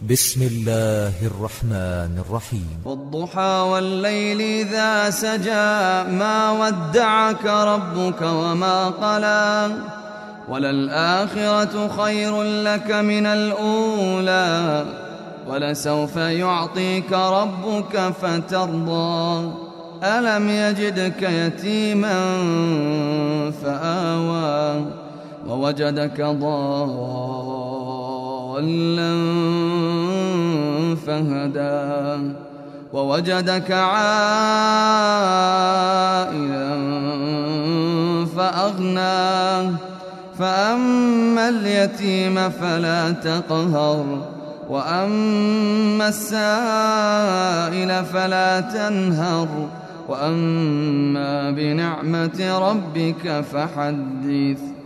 بسم الله الرحمن الرحيم. والضحى والليل إذا سجى ما ودعك ربك وما قلى وللآخرة خير لك من الأولى ولسوف يعطيك ربك فترضى ألم يجدك يتيما فآوى ووجدك ضالا فهدى ووجدك عائلا فأغنى فأما اليتيم فلا تقهر وأما السائل فلا تنهر وأما بنعمة ربك فحدث.